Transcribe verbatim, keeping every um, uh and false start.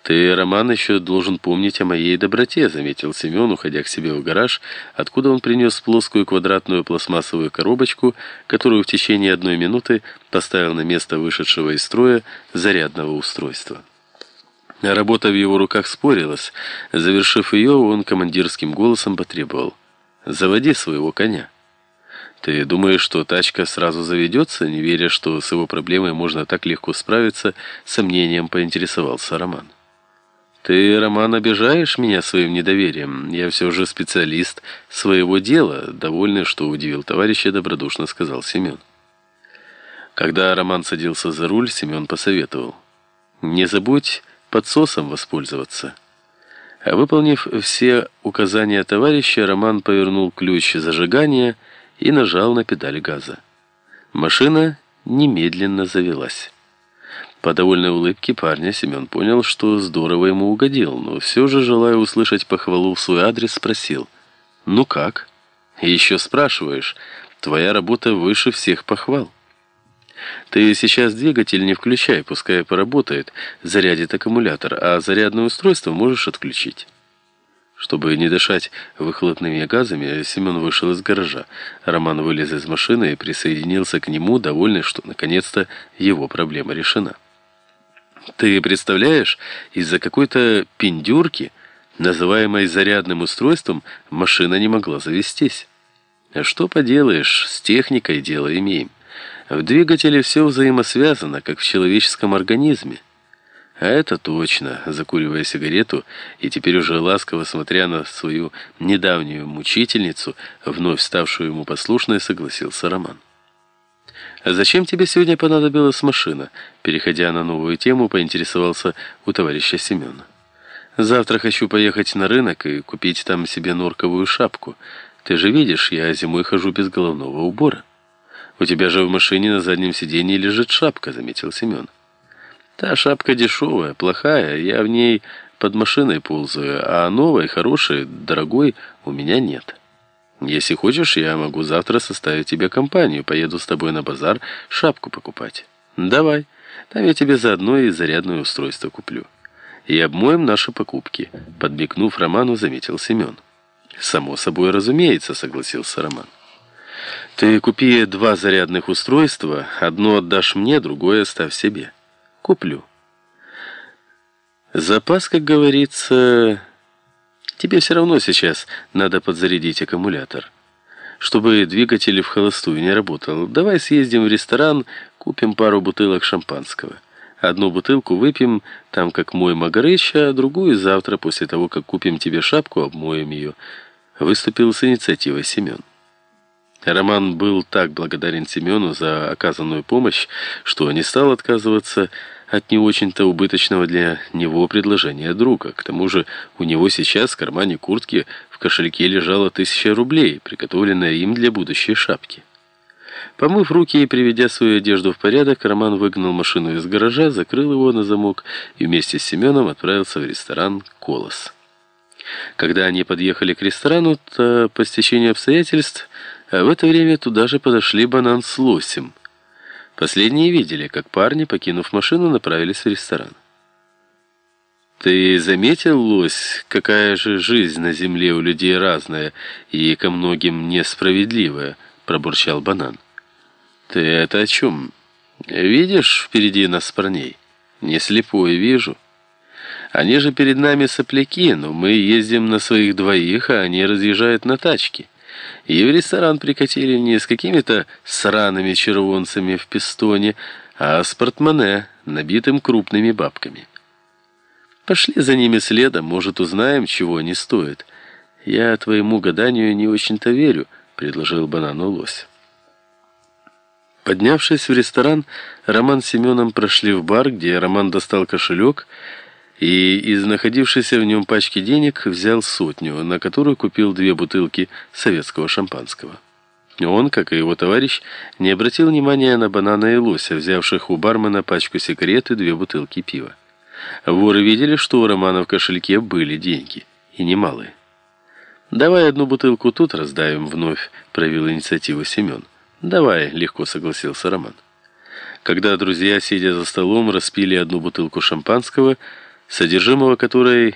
«Ты, Роман, еще должен помнить о моей доброте», — заметил Семен, уходя к себе в гараж, откуда он принес плоскую квадратную пластмассовую коробочку, которую в течение одной минуты поставил на место вышедшего из строя зарядного устройства. Работа в его руках спорилась. Завершив ее, он командирским голосом потребовал: «Заводи своего коня». «Ты думаешь, что тачка сразу заведется?» Не веря, что с его проблемой можно так легко справиться, сомнением поинтересовался Роман. «Ты, Роман, обижаешь меня своим недоверием. Я все же специалист своего дела», довольный, что удивил товарища, добродушно сказал Семен. Когда Роман садился за руль, Семен посоветовал: «Не забудь подсосом воспользоваться». А выполнив все указания товарища, Роман повернул ключ зажигания и нажал на педаль газа. Машина немедленно завелась. По довольной улыбке парня Семен понял, что здорово ему угодил, но все же, желая услышать похвалу в свой адрес, спросил: «Ну как?» «Еще спрашиваешь? Твоя работа выше всех похвал. Ты сейчас двигатель не включай, пускай поработает, зарядит аккумулятор, а зарядное устройство можешь отключить». Чтобы не дышать выхлопными газами, Семен вышел из гаража. Роман вылез из машины и присоединился к нему, довольный, что наконец-то его проблема решена. «Ты представляешь, из-за какой-то пиндюрки, называемой зарядным устройством, машина не могла завестись. А что поделаешь, с техникой дело имеем. В двигателе все взаимосвязано, как в человеческом организме». «А это точно», — закуривая сигарету и теперь уже ласково смотря на свою недавнюю мучительницу, вновь ставшую ему послушной, согласился Роман. «А зачем тебе сегодня понадобилась машина?» Переходя на новую тему, поинтересовался у товарища Семена. «Завтра хочу поехать на рынок и купить там себе норковую шапку. Ты же видишь, я зимой хожу без головного убора». «У тебя же в машине на заднем сиденье лежит шапка», — заметил Семен. «Та шапка дешевая, плохая, я в ней под машиной ползаю, а новой, хорошей, дорогой у меня нет. Если хочешь, я могу завтра составить тебе компанию, поеду с тобой на базар шапку покупать. Давай, там я тебе заодно и зарядное устройство куплю. И обмоем наши покупки», — подмигнув Роману, заметил Семен. «Само собой разумеется», — согласился Роман. «Ты купи два зарядных устройства, одно отдашь мне, другое оставь себе». «Куплю. Запас, как говорится, тебе все равно сейчас надо подзарядить аккумулятор, чтобы двигатель в холостую не работал. Давай съездим в ресторан, купим пару бутылок шампанского. Одну бутылку выпьем, там как моем Магарыч, а другую завтра, после того, как купим тебе шапку, обмоем ее», — выступил с инициативой Семен. Роман был так благодарен Семену за оказанную помощь, что не стал отказываться от не очень-то убыточного для него предложения друга. К тому же у него сейчас в кармане куртки в кошельке лежало тысяча рублей, приготовленная им для будущей шапки. Помыв руки и приведя свою одежду в порядок, Роман выгнал машину из гаража, закрыл его на замок и вместе с Семеном отправился в ресторан «Колос». Когда они подъехали к ресторану, то по стечению обстоятельств в это время туда же подошли Банан с Лосем. Последние видели, как парни, покинув машину, направились в ресторан. «Ты заметил, Лось, какая же жизнь на земле у людей разная и ко многим несправедливая?» — пробурчал Банан. «Ты это о чем? Видишь впереди нас парней? Не слепой вижу. Они же перед нами сопляки, но мы ездим на своих двоих, а они разъезжают на тачке. И в ресторан прикатили не с какими-то сраными червонцами в пистоне, а с портмоне, набитым крупными бабками. Пошли за ними следом, может, узнаем, чего они стоят. Я твоему гаданию не очень-то верю», — предложил Банану Лось. Поднявшись в ресторан, Роман с Семеном прошли в бар, где Роман достал кошелек и из находившейся в нем пачки денег взял сотню, на которую купил две бутылки советского шампанского. Он, как и его товарищ, не обратил внимания на Банана и Лося, взявших у бармена пачку сигарет и две бутылки пива. Воры видели, что у Романа в кошельке были деньги, и немалые. «Давай одну бутылку тут раздавим», — вновь проявил инициативу Семен. «Давай», — легко согласился Роман. Когда друзья, сидя за столом, распили одну бутылку шампанского, содержимого которой